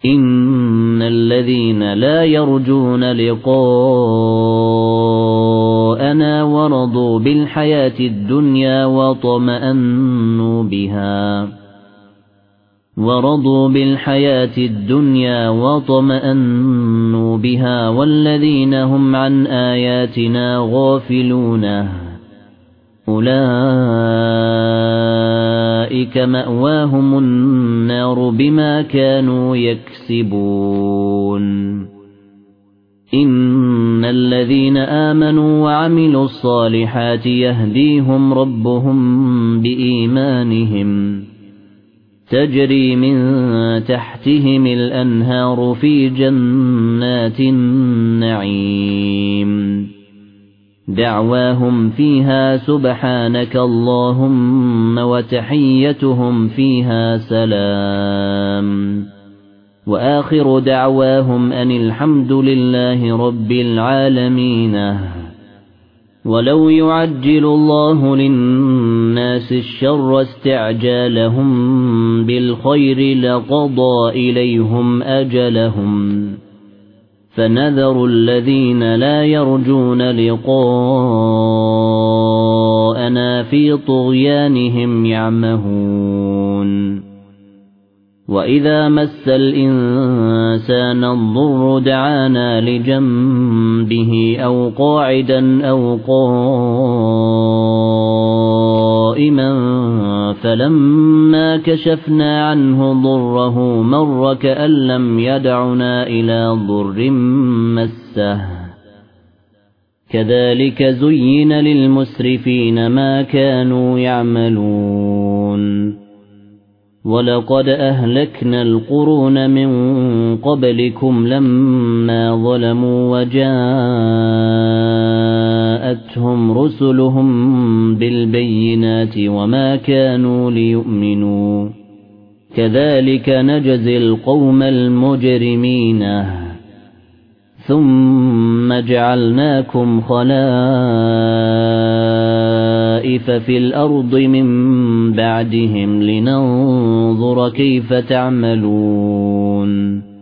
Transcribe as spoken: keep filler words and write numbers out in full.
إن الذين لا يرجون لقاءنا ورضوا بالحياة الدنيا واطمأنوا بها ورضوا بالحياة الدنيا واطمأنوا بها والذين هم عن آياتنا غافلون أولئك مأواهم النار بما كانوا يكسبون إن الذين آمنوا وعملوا الصالحات يهديهم ربهم بإيمانهم تجري من تحتهم الأنهار في جنات النعيم دعواهم فيها سبحانك اللهم وتحيتهم فيها سلام وآخر دعواهم أن الحمد لله رب العالمين. ولو يعجل الله للناس الشر استعجالهم بالخير لقضى إليهم أجلهم فنذر الذين لا يرجون لقاءنا في طغيانهم يعمهون وإذا مس الإنسان الضر دعانا لجنبه أو قاعدا أو قائما فلما كشفنا عنه ضره مر كأن لم يدعنا إلى ضر مسه كذلك زين للمسرفين ما كانوا يعملون ولقد أهلكنا القرون من قبلكم لما ظلموا وجاءتهم رسلهم بالبينات وما كانوا ليؤمنوا كذلك نجزي القوم المجرمين ثم جعلناكم خلائف في الأرض من بعدهم لننظر كيف تعملون